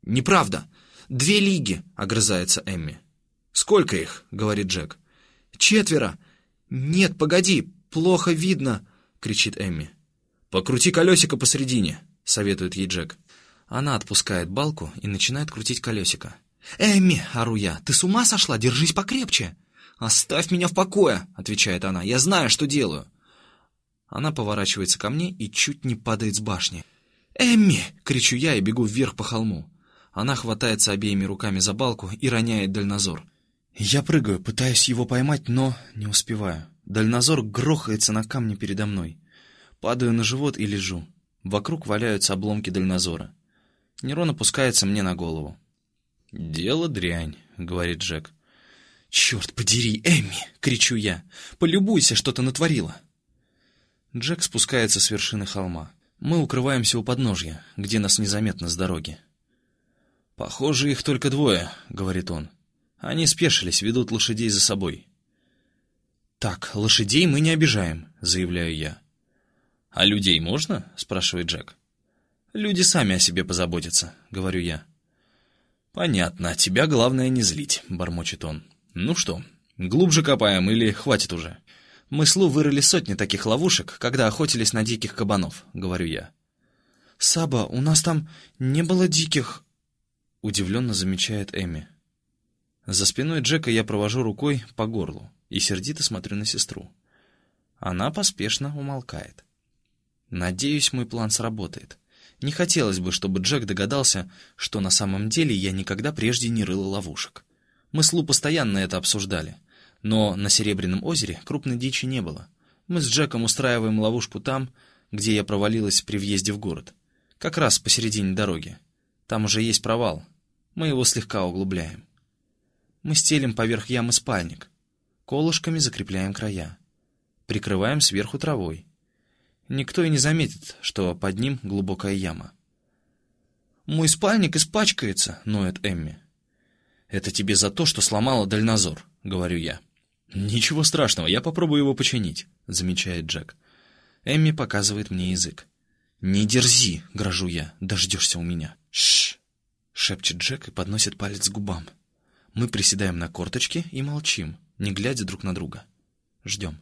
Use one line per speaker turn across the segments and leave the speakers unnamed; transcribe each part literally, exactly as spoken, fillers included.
«Неправда! Две лиги!» — огрызается Эмми. «Сколько их?» — говорит Джек. «Четверо!» «Нет, погоди, плохо видно!» — кричит Эмми. «Покрути колесико посредине!» — советует ей Джек. Она отпускает балку и начинает крутить колесико. «Эмми!» — ору я. «Ты с ума сошла? Держись покрепче!» «Оставь меня в покое!» — отвечает она. «Я знаю, что делаю!» Она поворачивается ко мне и чуть не падает с башни. «Эмми!» — кричу я и бегу вверх по холму. Она хватается обеими руками за балку и роняет дальнозор. Я прыгаю, пытаюсь его поймать, но не успеваю. Дальнозор грохается на камне передо мной. Падаю на живот и лежу. Вокруг валяются обломки дальнозора. Нерон опускается мне на голову. «Дело дрянь», — говорит Джек. «Черт подери, Эмми!» — кричу я. «Полюбуйся, что ты натворила!» Джек спускается с вершины холма. Мы укрываемся у подножья, где нас незаметно с дороги. «Похоже, их только двое», — говорит он. «Они спешились, ведут лошадей за собой». «Так, лошадей мы не обижаем», — заявляю я. «А людей можно?» — спрашивает Джек. «Люди сами о себе позаботятся», — говорю я. «Понятно, тебя главное не злить», — бормочет он. «Ну что, глубже копаем или хватит уже?» «Мы с Лу вырыли сотни таких ловушек, когда охотились на диких кабанов», — говорю я. «Саба, у нас там не было диких...» — удивленно замечает Эмми. За спиной Джека я провожу рукой по горлу и сердито смотрю на сестру. Она поспешно умолкает. Надеюсь, мой план сработает. Не хотелось бы, чтобы Джек догадался, что на самом деле я никогда прежде не рыла ловушек. Мы с Лу постоянно это обсуждали. Но на Серебряном озере крупной дичи не было. Мы с Джеком устраиваем ловушку там, где я провалилась при въезде в город. Как раз посередине дороги. Там уже есть провал. Мы его слегка углубляем. Мы стелим поверх ямы спальник. Колышками закрепляем края. Прикрываем сверху травой. Никто и не заметит, что под ним глубокая яма. «Мой спальник испачкается», — ноет Эмми. «Это тебе за то, что сломала дальнозор», — говорю я. «Ничего страшного, я попробую его починить», — замечает Джек. Эмми показывает мне язык. «Не дерзи», — грожу я, — «дождешься у меня». «Шш», — шепчет Джек и подносит палец к губам. Мы приседаем на корточки и молчим, не глядя друг на друга. Ждем.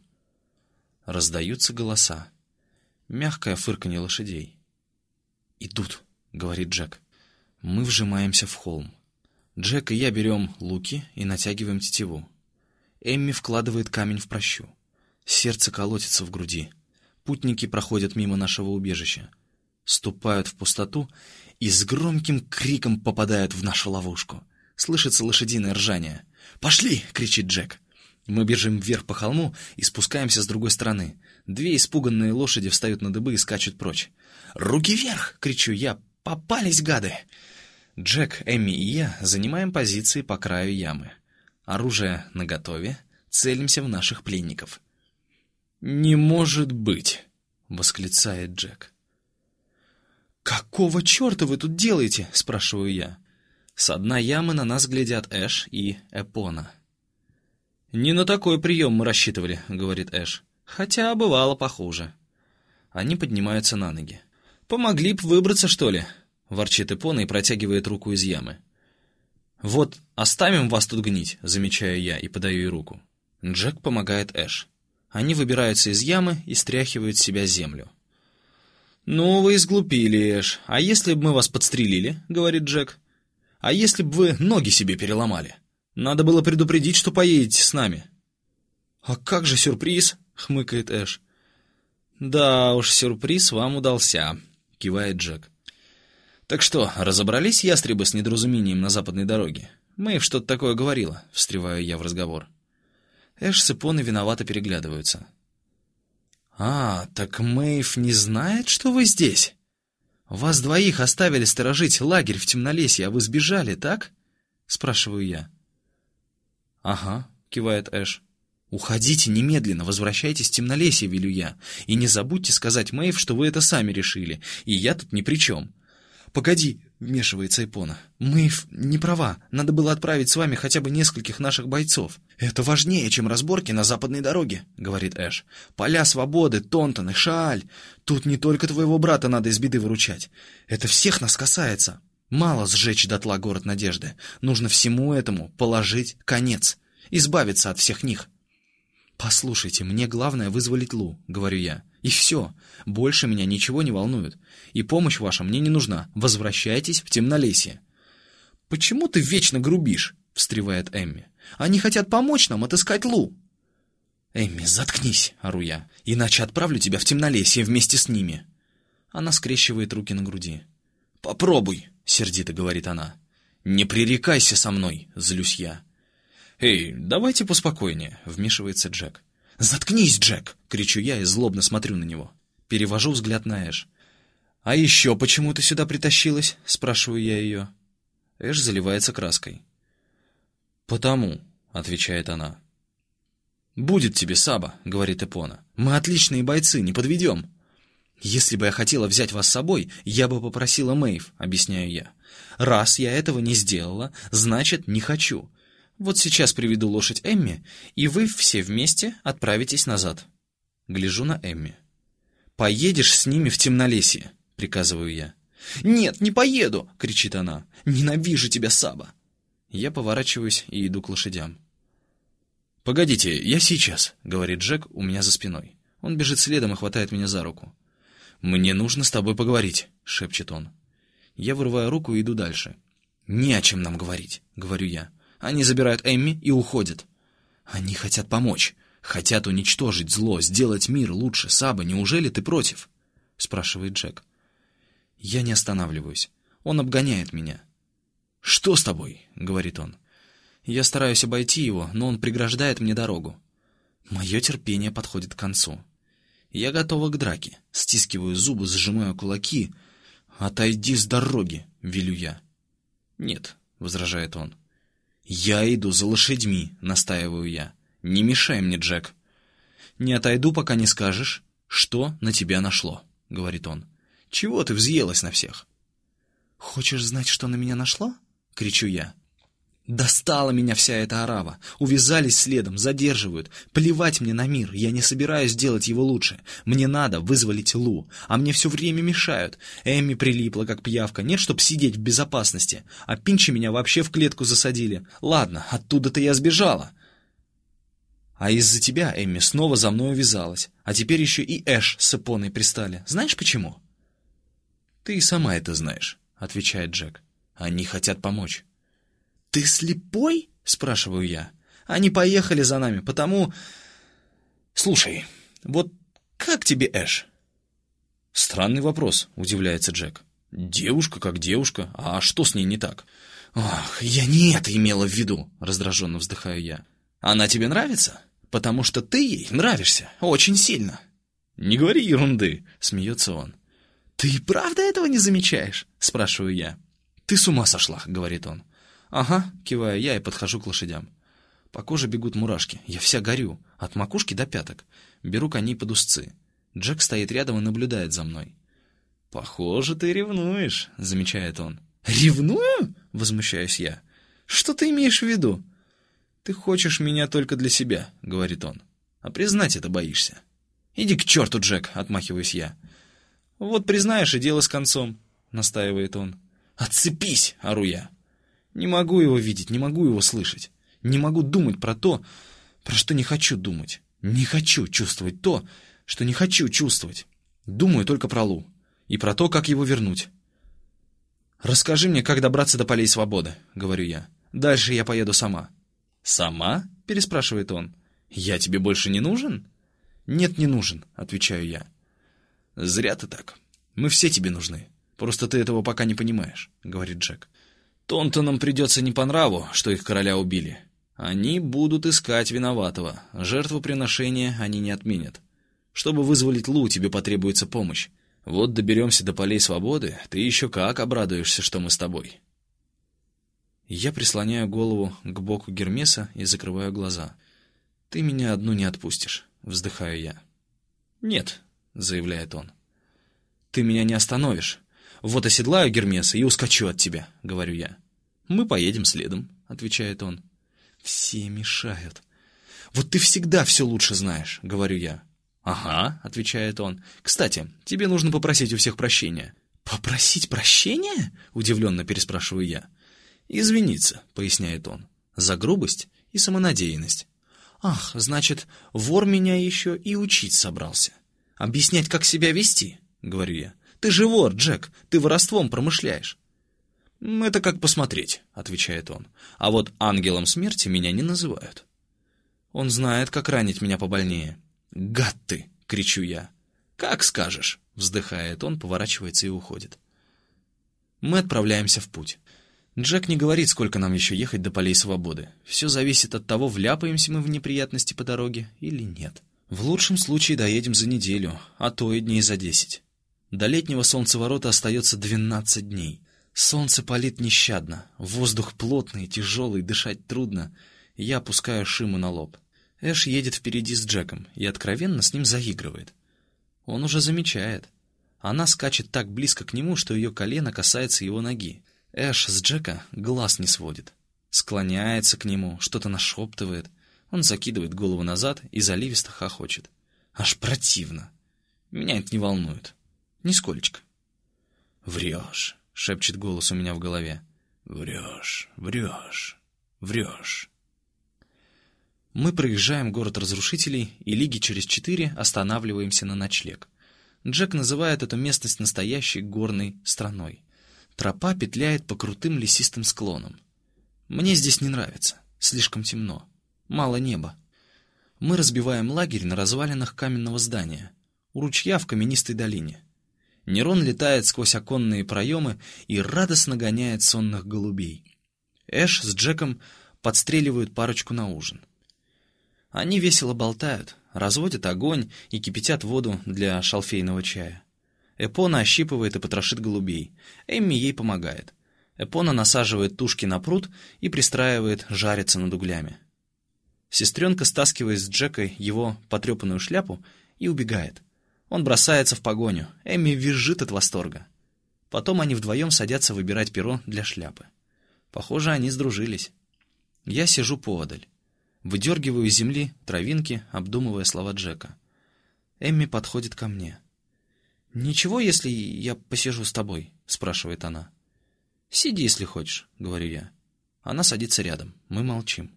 Раздаются голоса. Мягкое фырканье лошадей. «Идут», — говорит Джек. Мы вжимаемся в холм. Джек и я берем луки и натягиваем тетиву. Эмми вкладывает камень в прощу. Сердце колотится в груди. Путники проходят мимо нашего убежища, ступают в пустоту и с громким криком попадают в нашу ловушку. Слышится лошадиное ржание. «Пошли!» — кричит Джек. Мы бежим вверх по холму и спускаемся с другой стороны. Две испуганные лошади встают на дыбы и скачут прочь. «Руки вверх!» — кричу я. «Попались, гады!» Джек, Эмми и я занимаем позиции по краю ямы. Оружие наготове, целимся в наших пленников. «Не может быть!» — восклицает Джек. «Какого черта вы тут делаете?» — спрашиваю я. С дна ямы на нас глядят Эш и Эпона. «Не на такой прием мы рассчитывали», — говорит Эш. «Хотя бывало похуже». Они поднимаются на ноги. «Помогли б выбраться, что ли?» — ворчит Эпона и протягивает руку из ямы. «Вот, оставим вас тут гнить», — замечаю я и подаю ей руку. Джек помогает Эш. Они выбираются из ямы и стряхивают с себя землю. «Ну, вы изглупили, Эш. А если бы мы вас подстрелили?» — говорит Джек. «А если бы вы ноги себе переломали? Надо было предупредить, что поедете с нами». «А как же сюрприз?» — хмыкает Эш. «Да уж, сюрприз вам удался», — кивает Джек. «Так что, разобрались ястребы с недоразумением на западной дороге? Мэйв что-то такое говорила», — встреваю я в разговор. Эш с Эпоной виновато переглядываются. «А, так Мэйв не знает, что вы здесь? Вас двоих оставили сторожить лагерь в темнолесье, а вы сбежали, так?» — спрашиваю я. «Ага», — кивает Эш. «Уходите немедленно, возвращайтесь в темнолесье», — велю я. «И не забудьте сказать Мэйв, что вы это сами решили, и я тут ни при чем». «Погоди», — вмешивается Эпона. «Мэйв не права. Надо было отправить с вами хотя бы нескольких наших бойцов». «Это важнее, чем разборки на западной дороге», — говорит Эш. «Поля Свободы, Тонтон и Шааль. Тут не только твоего брата надо из беды выручать. Это всех нас касается. Мало сжечь дотла город надежды. Нужно всему этому положить конец. Избавиться от всех них. «Послушайте, мне главное вызволить Лу», — говорю я. «И все. Больше меня ничего не волнует. И помощь ваша мне не нужна. Возвращайтесь в Темнолесье». «Почему ты вечно грубишь?» — встревает Эмми. «Они хотят помочь нам отыскать Лу». «Эмми, заткнись», — ору я, «иначе отправлю тебя в Темнолесье вместе с ними». Она скрещивает руки на груди. «Попробуй», — сердито говорит она. «Не пререкайся со мной», — злюсь я. «Эй, давайте поспокойнее», — вмешивается Джек. «Заткнись, Джек!» — кричу я и злобно смотрю на него. Перевожу взгляд на Эш. «А еще почему ты сюда притащилась?» — спрашиваю я ее. Эш заливается краской. «Потому», — отвечает она. «Будет тебе, Саба», — говорит Эпона. «Мы отличные бойцы, не подведем». «Если бы я хотела взять вас с собой, я бы попросила Мэйв», — объясняю я. «Раз я этого не сделала, значит, не хочу. Вот сейчас приведу лошадь Эмми, и вы все вместе отправитесь назад». Гляжу на Эмми. «Поедешь с ними в Темнолесье», — приказываю я. «Нет, не поеду!» — кричит она. «Ненавижу тебя, Саба!» Я поворачиваюсь и иду к лошадям. «Погодите, я сейчас», — говорит Джек у меня за спиной. Он бежит следом и хватает меня за руку. «Мне нужно с тобой поговорить», — шепчет он. Я вырываю руку и иду дальше. «Не о чем нам говорить», — говорю я. Они забирают Эмми и уходят. Они хотят помочь. Хотят уничтожить зло, сделать мир лучше. Саба, неужели ты против?» — спрашивает Джек. Я не останавливаюсь. Он обгоняет меня. «Что с тобой?» — говорит он. Я стараюсь обойти его, но он преграждает мне дорогу. Мое терпение подходит к концу. Я готова к драке. Стискиваю зубы, сжимаю кулаки. «Отойди с дороги!» — велю я. «Нет», — возражает он. «Я иду за лошадьми», — настаиваю я. «Не мешай мне, Джек». «Не отойду, пока не скажешь, что на тебя нашло», — говорит он. «Чего ты взъелась на всех?» «Хочешь знать, что на меня нашло?» — кричу я. Достала меня вся эта орава. Увязались следом, задерживают. Плевать мне на мир, я не собираюсь делать его лучше. Мне надо вызволить Лу, а мне все время мешают. Эмми прилипла, как пиявка. Нет, чтоб сидеть в безопасности. А Пинчи меня вообще в клетку засадили. Ладно, оттуда-то я сбежала. А из-за тебя Эмми снова за мной увязалась. А теперь еще и Эш с Эпоной пристали. Знаешь почему? «Ты и сама это знаешь», — отвечает Джек. «Они хотят помочь». «Ты слепой?» — спрашиваю я. «Они поехали за нами, потому...» «Слушай, вот как тебе Эш?» «Странный вопрос», — удивляется Джек. «Девушка как девушка, а что с ней не так?» «Ох, я не это имела в виду», — раздраженно вздыхаю я. «Она тебе нравится? Потому что ты ей нравишься очень сильно». «Не говори ерунды», — смеется он. «Ты и правда этого не замечаешь?» — спрашиваю я. «Ты с ума сошла», — говорит он. «Ага», — киваю я и подхожу к лошадям. По коже бегут мурашки. Я вся горю, от макушки до пяток. Беру коней под узцы. Джек стоит рядом и наблюдает за мной. «Похоже, ты ревнуешь», — замечает он. «Ревную?» — возмущаюсь я. «Что ты имеешь в виду?» «Ты хочешь меня только для себя», — говорит он. «А признать это боишься». «Иди к черту, Джек», — отмахиваюсь я. «Вот признаешь, и дело с концом», — настаивает он. «Отцепись!» — ору я. Не могу его видеть, не могу его слышать. Не могу думать про то, про что не хочу думать. Не хочу чувствовать то, что не хочу чувствовать. Думаю только про Лу. И про то, как его вернуть. «Расскажи мне, как добраться до полей свободы», — говорю я. «Дальше я поеду сама». «Сама?» — переспрашивает он. «Я тебе больше не нужен?» «Нет, не нужен», — отвечаю я. «Зря ты так. Мы все тебе нужны. Просто ты этого пока не понимаешь», — говорит Джек. «Тонтонам придется не по нраву, что их короля убили. Они будут искать виноватого. Жертвоприношения они не отменят. Чтобы вызволить Лу, тебе потребуется помощь. Вот доберемся до полей свободы, ты еще как обрадуешься, что мы с тобой». Я прислоняю голову к боку Гермеса и закрываю глаза. «Ты меня одну не отпустишь», — вздыхаю я. «Нет», — заявляет он. «Ты меня не остановишь. Вот оседлаю Гермеса и ускочу от тебя», — говорю я. «Мы поедем следом», — отвечает он. «Все мешают». «Вот ты всегда все лучше знаешь», — говорю я. «Ага», — отвечает он. «Кстати, тебе нужно попросить у всех прощения. «Попросить прощения?» — удивленно переспрашиваю я. «Извиниться», — поясняет он, — «за грубость и самонадеянность». «Ах, значит, вор меня еще и учить собрался. Объяснять, как себя вести?» — говорю я. «Ты же вор, Джек, ты воровством промышляешь». «Это как посмотреть», — отвечает он. «А вот ангелом смерти меня не называют». Он знает, как ранить меня побольнее. «Гад ты!» — кричу я. «Как скажешь!» — вздыхает он, поворачивается и уходит. Мы отправляемся в путь. Джек не говорит, сколько нам еще ехать до полей свободы. Все зависит от того, вляпаемся мы в неприятности по дороге или нет. В лучшем случае доедем за неделю, а то и дней за десять. До летнего солнцеворота остается двенадцать дней. Солнце палит нещадно, воздух плотный, тяжелый, дышать трудно. Я опускаю шиму на лоб. Эш едет впереди с Джеком и откровенно с ним заигрывает. Он уже замечает. Она скачет так близко к нему, что ее колено касается его ноги. Эш с Джека глаз не сводит. Склоняется к нему, что-то нашептывает. Он закидывает голову назад и заливисто хохочет. Аж противно. Меня это не волнует. Нисколечко. «Врешь», — шепчет голос у меня в голове. «Врешь, врешь, врешь». Мы проезжаем город разрушителей и лиги через четыре останавливаемся на ночлег. Джек называет эту местность настоящей горной страной. Тропа петляет по крутым лесистым склонам. Мне здесь не нравится, слишком темно, мало неба. Мы разбиваем лагерь на развалинах каменного здания, у ручья в каменистой долине. Нерон летает сквозь оконные проемы и радостно гоняет сонных голубей. Эш с Джеком подстреливают парочку на ужин. Они весело болтают, разводят огонь и кипятят воду для шалфейного чая. Эпона ощипывает и потрошит голубей. Эмми ей помогает. Эпона насаживает тушки на пруд и пристраивает жариться над углями. Сестренка стаскивает с Джека его потрепанную шляпу и убегает. Он бросается в погоню. Эмми визжит от восторга. Потом они вдвоем садятся выбирать перо для шляпы. Похоже, они сдружились. Я сижу поодаль. Выдергиваю из земли травинки, обдумывая слова Джека. Эмми подходит ко мне. «Ничего, если я посижу с тобой?» — спрашивает она. «Сиди, если хочешь», — говорю я. Она садится рядом. Мы молчим.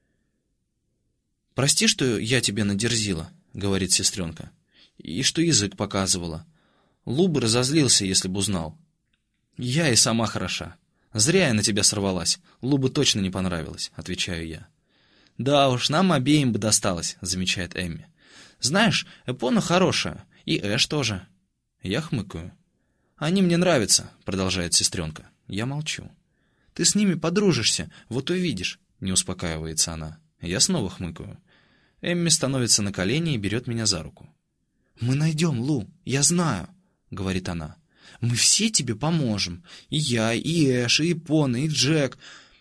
«Прости, что я тебе надерзила», — говорит сестренка. «И что язык показывала. Лу бы разозлился, если бы узнал. Я и сама хороша. Зря я на тебя сорвалась. Лу бы точно не понравилось», — отвечаю я. «Да уж, нам обеим бы досталось», — замечает Эмми. «Знаешь, Эпона хорошая, и Эш тоже». Я хмыкаю. «Они мне нравятся», — продолжает сестренка. Я молчу. «Ты с ними подружишься, вот увидишь», — не успокаивается она. Я снова хмыкаю. Эмми становится на колени и берет меня за руку. «Мы найдем Лу, я знаю», — говорит она. «Мы все тебе поможем. И я, и Эш, и Эпона, и Джек».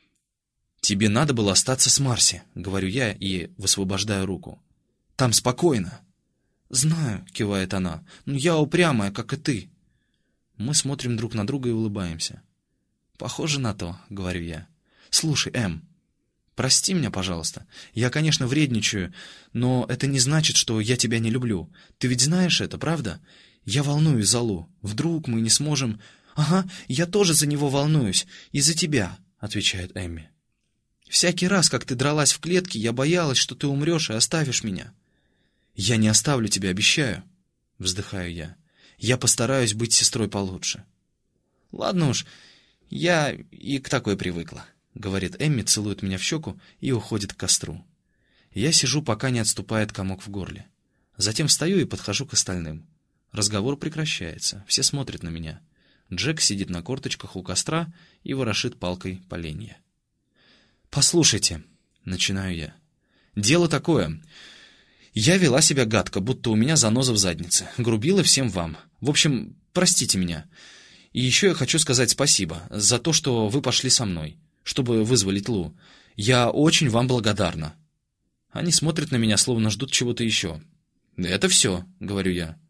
«Тебе надо было остаться с Марси», — говорю я и высвобождаю руку. «Там спокойно». «Знаю», — кивает она, — «но я упрямая, как и ты». Мы смотрим друг на друга и улыбаемся. «Похоже на то», — говорю я. «Слушай, Эм, прости меня, пожалуйста. Я, конечно, вредничаю, но это не значит, что я тебя не люблю. Ты ведь знаешь это, правда? Я волнуюсь за Лу. Вдруг мы не сможем...» «Ага, я тоже за него волнуюсь. Из-за тебя», — отвечает Эмми. «Всякий раз, как ты дралась в клетке, я боялась, что ты умрешь и оставишь меня». «Я не оставлю тебя, обещаю», — вздыхаю я. «Я постараюсь быть сестрой получше». «Ладно уж, я и к такой привыкла», — говорит Эмми, целует меня в щеку и уходит к костру. Я сижу, пока не отступает комок в горле. Затем встаю и подхожу к остальным. Разговор прекращается, все смотрят на меня. Джек сидит на корточках у костра и ворошит палкой поленья. «Послушайте», — начинаю я, — «дело такое. Я вела себя гадко, будто у меня заноза в заднице, грубила всем вам. В общем, простите меня. И еще я хочу сказать спасибо за то, что вы пошли со мной, чтобы вызволить Лу. Я очень вам благодарна». Они смотрят на меня, словно ждут чего-то еще. «Это все», — говорю я.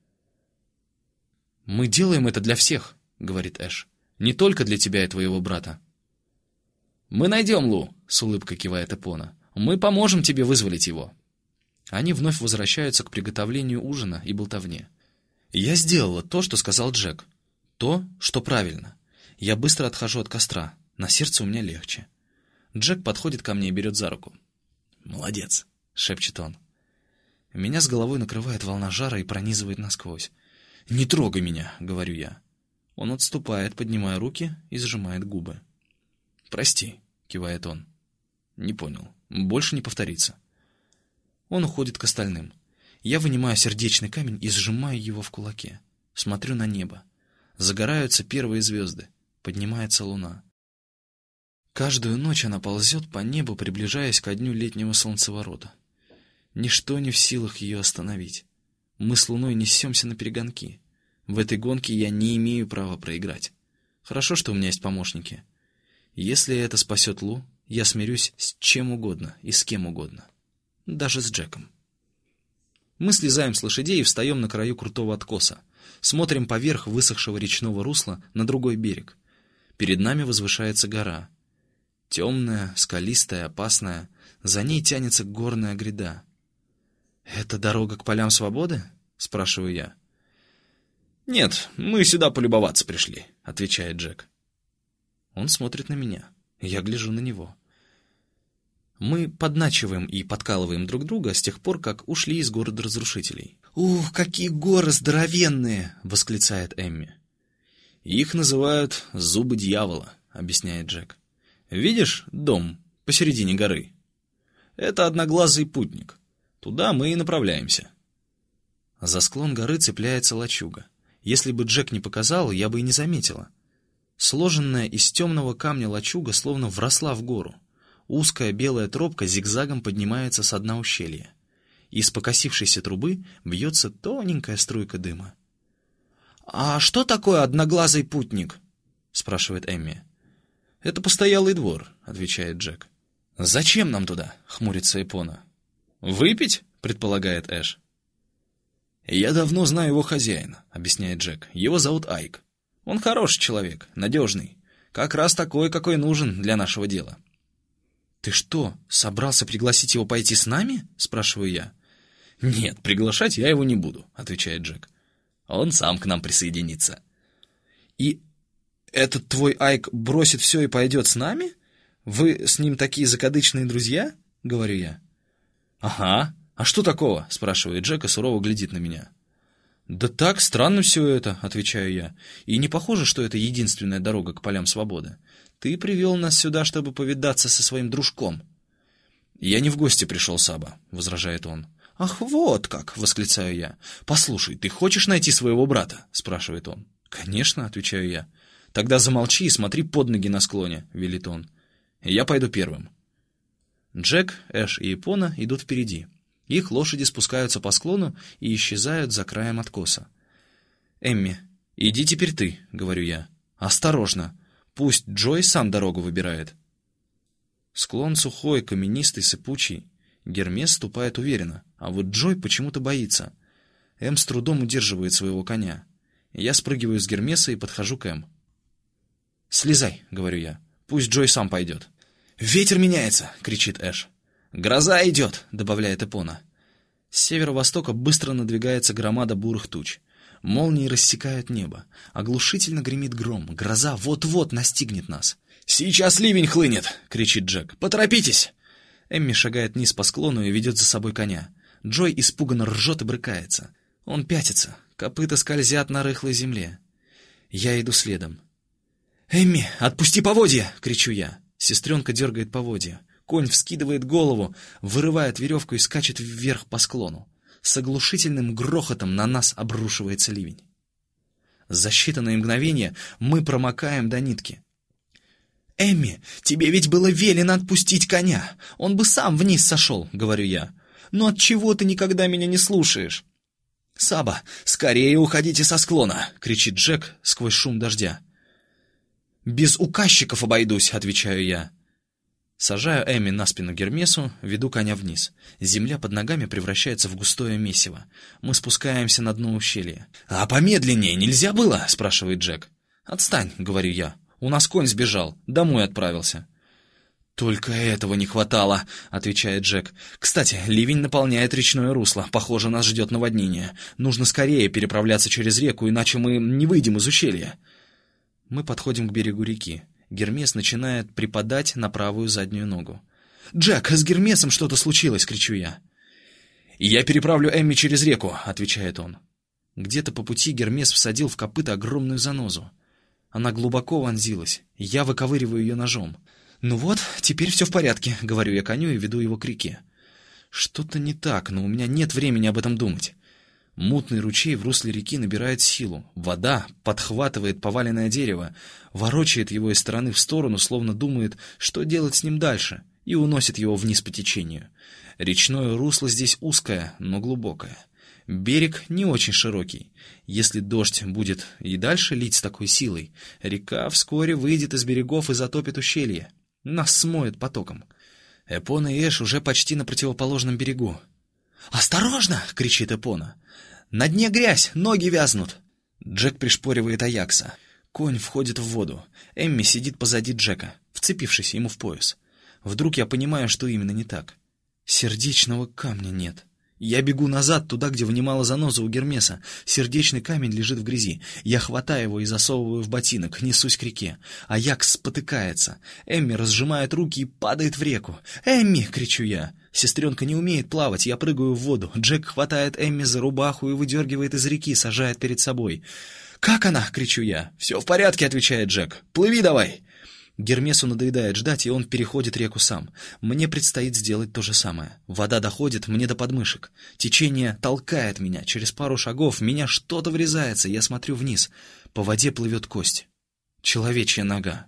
«Мы делаем это для всех», — говорит Эш. «Не только для тебя и твоего брата». «Мы найдем Лу», — с улыбкой кивает Эпона. «Мы поможем тебе вызволить его». Они вновь возвращаются к приготовлению ужина и болтовне. «Я сделала то, что сказал Джек». То, что правильно. Я быстро отхожу от костра. На сердце у меня легче. Джек подходит ко мне и берет за руку. «Молодец», — шепчет он. Меня с головой накрывает волна жара и пронизывает насквозь. «Не трогай меня», — говорю я. Он отступает, поднимая руки и сжимает губы. «Прости», — кивает он. «Не понял. Больше не повторится». Он уходит к остальным. Я вынимаю сердечный камень и сжимаю его в кулаке. Смотрю на небо. Загораются первые звезды. Поднимается луна. Каждую ночь она ползет по небу, приближаясь ко дню летнего солнцеворота. Ничто не в силах ее остановить. Мы с луной несемся наперегонки. В этой гонке я не имею права проиграть. Хорошо, что у меня есть помощники. Если это спасет Лу, я смирюсь с чем угодно и с кем угодно. Даже с Джеком. Мы слезаем с лошадей и встаем на краю крутого откоса. Смотрим поверх высохшего речного русла на другой берег. Перед нами возвышается гора. Темная, скалистая, опасная. За ней тянется горная гряда. «Это дорога к полям свободы?» — спрашиваю я. «Нет, мы сюда полюбоваться пришли», — отвечает Джек. Он смотрит на меня. Я гляжу на него. Мы подначиваем и подкалываем друг друга с тех пор, как ушли из города разрушителей. «Ух, какие горы здоровенные!» — восклицает Эмми. «Их называют зубы дьявола», — объясняет Джек. «Видишь дом посередине горы? Это одноглазый путник. Туда мы и направляемся». За склон горы цепляется лачуга. Если бы Джек не показал, я бы и не заметила. Сложенная из темного камня лачуга словно вросла в гору. Узкая белая тропка зигзагом поднимается с дна ущелья. Из покосившейся трубы бьется тоненькая струйка дыма. «А что такое одноглазый путник?» — спрашивает Эмми. «Это постоялый двор», — отвечает Джек. «Зачем нам туда?» — хмурится Эпона. «Выпить?» — предполагает Эш. «Я давно знаю его хозяина», — объясняет Джек. «Его зовут Айк. Он хороший человек, надежный. Как раз такой, какой нужен для нашего дела». «Ты что, собрался пригласить его пойти с нами?» — спрашиваю я. «Нет, приглашать я его не буду», — отвечает Джек. «Он сам к нам присоединится». «И этот твой Айк бросит все и пойдет с нами? Вы с ним такие закадычные друзья?» — говорю я. «Ага. А что такого?» — спрашивает Джек и сурово глядит на меня. «Да так, странно все это», — отвечаю я. «И не похоже, что это единственная дорога к полям свободы. Ты привел нас сюда, чтобы повидаться со своим дружком». «Я не в гости пришел, Саба», — возражает он. «Ах, вот как!» — восклицаю я. «Послушай, ты хочешь найти своего брата?» — спрашивает он. «Конечно», — отвечаю я. «Тогда замолчи и смотри под ноги на склоне», — велит он. «Я пойду первым». Джек, Эш и Эпона идут впереди. Их лошади спускаются по склону и исчезают за краем откоса. «Эмми, иди теперь ты», — говорю я. «Осторожно, пусть Джой сам дорогу выбирает». Склон сухой, каменистый, сыпучий. Гермес ступает уверенно, а вот Джой почему-то боится. Эм с трудом удерживает своего коня. Я спрыгиваю с Гермеса и подхожу к Эм. «Слезай», — говорю я, — «пусть Джой сам пойдет». «Ветер меняется!» — кричит Эш. «Гроза идет!» — добавляет Эпона. С северо-востока быстро надвигается громада бурых туч. Молнии рассекают небо. Оглушительно гремит гром. Гроза вот-вот настигнет нас. «Сейчас ливень хлынет!» — кричит Джек. «Поторопитесь!» Эмми шагает вниз по склону и ведет за собой коня. Джой испуганно ржет и брыкается. Он пятится. Копыта скользят на рыхлой земле. Я иду следом. «Эмми, отпусти поводья!» — кричу я. Сестренка дергает поводья. Конь вскидывает голову, вырывает веревку и скачет вверх по склону. С оглушительным грохотом на нас обрушивается ливень. За считанные мгновения мы промокаем до нитки. «Эмми, тебе ведь было велено отпустить коня. Он бы сам вниз сошел», — говорю я. «Но отчего ты никогда меня не слушаешь?» «Саба, скорее уходите со склона!» — кричит Джек сквозь шум дождя. «Без указчиков обойдусь», — отвечаю я. Сажаю Эмми на спину Гермесу, веду коня вниз. Земля под ногами превращается в густое месиво. Мы спускаемся на дно ущелья. «А помедленнее нельзя было?» — спрашивает Джек. «Отстань», — говорю я. «У нас конь сбежал, домой отправился». «Только этого не хватало», — отвечает Джек. «Кстати, ливень наполняет речное русло. Похоже, нас ждет наводнение. Нужно скорее переправляться через реку, иначе мы не выйдем из ущелья». Мы подходим к берегу реки. Гермес начинает припадать на правую заднюю ногу. «Джек, с Гермесом что-то случилось!» — кричу я. «Я переправлю Эмми через реку», — отвечает он. Где-то по пути Гермес всадил в копыто огромную занозу. Она глубоко вонзилась. Я выковыриваю ее ножом. «Ну вот, теперь все в порядке», — говорю я коню и веду его к реке. Что-то не так, но у меня нет времени об этом думать. Мутный ручей в русле реки набирает силу. Вода подхватывает поваленное дерево, ворочает его из стороны в сторону, словно думает, что делать с ним дальше, и уносит его вниз по течению. Речное русло здесь узкое, но глубокое. Берег не очень широкий. Если дождь будет и дальше лить с такой силой, река вскоре выйдет из берегов и затопит ущелье. Нас смоет потоком. Эпона и Эш уже почти на противоположном берегу. «Осторожно!» — кричит Эпона. «На дне грязь, ноги вязнут!» Джек пришпоривает Аякса. Конь входит в воду. Эмми сидит позади Джека, вцепившись ему в пояс. Вдруг я понимаю, что именно не так. Сердечного камня нет. Я бегу назад, туда, где вынимала занозу у Гермеса. Сердечный камень лежит в грязи. Я хватаю его и засовываю в ботинок, несусь к реке. Аякс спотыкается. Эмми разжимает руки и падает в реку. «Эмми!» — кричу я. Сестренка не умеет плавать, я прыгаю в воду. Джек хватает Эмми за рубаху и выдергивает из реки, сажает перед собой. «Как она?» — кричу я. «Все в порядке», — отвечает Джек. «Плыви давай!» Гермесу надоедает ждать, и он переходит реку сам. Мне предстоит сделать то же самое. Вода доходит мне до подмышек. Течение толкает меня. Через пару шагов в меня что-то врезается. Я смотрю вниз. По воде плывет кость. Человечья нога.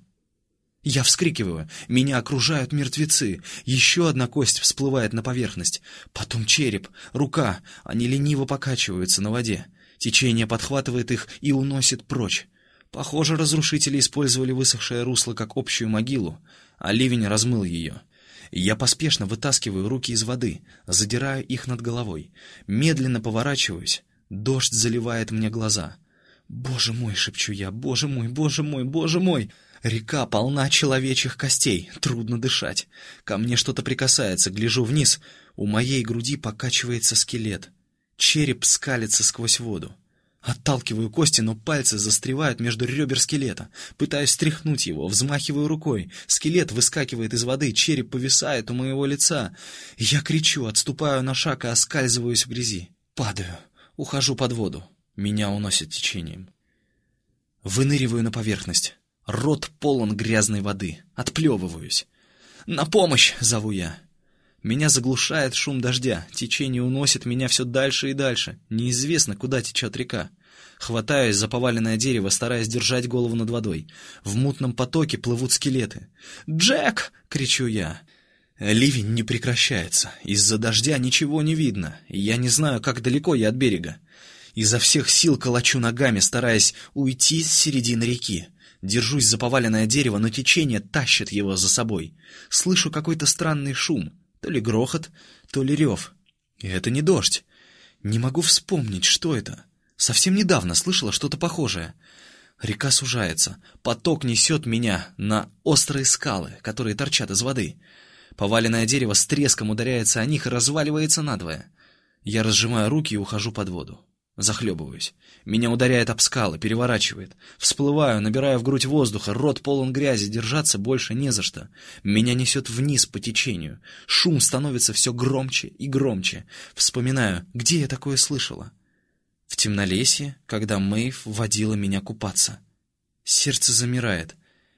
Я вскрикиваю. Меня окружают мертвецы. Еще одна кость всплывает на поверхность. Потом череп, рука. Они лениво покачиваются на воде. Течение подхватывает их и уносит прочь. Похоже, разрушители использовали высохшее русло как общую могилу, а ливень размыл ее. Я поспешно вытаскиваю руки из воды, задираю их над головой. Медленно поворачиваюсь. Дождь заливает мне глаза. «Боже мой!» — шепчу я. «Боже мой! Боже мой! Боже мой!» Река полна человечьих костей. Трудно дышать. Ко мне что-то прикасается. Гляжу вниз. У моей груди покачивается скелет. Череп скалится сквозь воду. Отталкиваю кости, но пальцы застревают между ребер скелета. Пытаюсь стряхнуть его, взмахиваю рукой. Скелет выскакивает из воды, череп повисает у моего лица. Я кричу, отступаю на шаг и оскальзываюсь в грязи. Падаю, ухожу под воду. Меня уносит течением. Выныриваю на поверхность. Рот полон грязной воды. Отплевываюсь. «На помощь!» — зову я. Меня заглушает шум дождя, течение уносит меня все дальше и дальше. Неизвестно, куда течет река. Хватаюсь за поваленное дерево, стараясь держать голову над водой. В мутном потоке плывут скелеты. «Джек!» — кричу я. Ливень не прекращается. Из-за дождя ничего не видно. Я не знаю, как далеко я от берега. Изо всех сил колочу ногами, стараясь уйти с середины реки. Держусь за поваленное дерево, но течение тащит его за собой. Слышу какой-то странный шум. То ли грохот, то ли рев. И это не дождь. Не могу вспомнить, что это. Совсем недавно слышала что-то похожее. Река сужается. Поток несет меня на острые скалы, которые торчат из воды. Поваленное дерево с треском ударяется о них и разваливается надвое. Я разжимаю руки и ухожу под воду. Захлебываюсь. Меня ударяет об скалы, переворачивает. Всплываю, набираю в грудь воздуха, рот полон грязи, держаться больше не за что. Меня несет вниз по течению. Шум становится все громче и громче. Вспоминаю, где я такое слышала. В темнолесье, когда Мэйв водила меня купаться. Сердце замирает.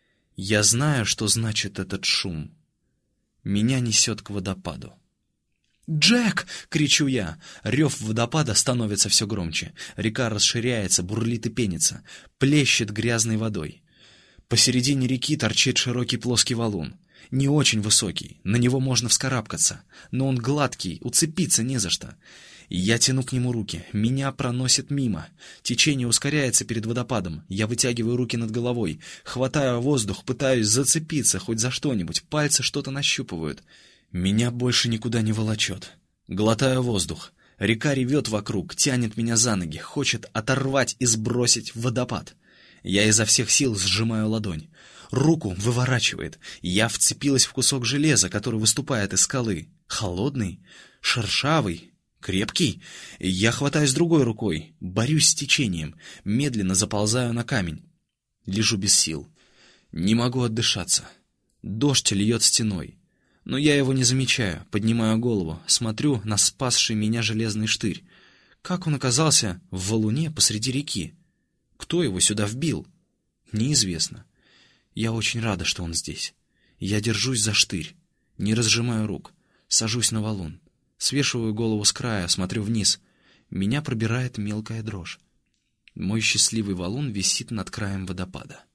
Я знаю, что значит этот шум. Меня несет к водопаду. «Джек!» — кричу я. Рев водопада становится все громче. Река расширяется, бурлит и пенится. Плещет грязной водой. Посередине реки торчит широкий плоский валун. Не очень высокий, на него можно вскарабкаться. Но он гладкий, уцепиться не за что. Я тяну к нему руки. Меня проносит мимо. Течение ускоряется перед водопадом. Я вытягиваю руки над головой. Хватаю воздух, пытаюсь зацепиться хоть за что-нибудь. Пальцы что-то нащупывают. Меня больше никуда не волочет. Глотаю воздух. Река ревет вокруг, тянет меня за ноги, хочет оторвать и сбросить в водопад. Я изо всех сил сжимаю ладонь.
Руку выворачивает. Я вцепилась в кусок железа, который выступает из скалы. Холодный, шершавый, крепкий. Я хватаюсь другой рукой, борюсь с течением, медленно заползаю на камень. Лежу без сил. Не могу отдышаться. Дождь льет стеной. Но я его не замечаю, поднимаю голову, смотрю на спасший меня железный штырь. Как он оказался в валуне посреди реки? Кто его сюда вбил? Неизвестно. Я очень рада, что он здесь. Я держусь за штырь, не разжимаю рук, сажусь на валун, свешиваю голову с края, смотрю вниз. Меня пробирает мелкая дрожь. Мой счастливый валун висит над краем водопада.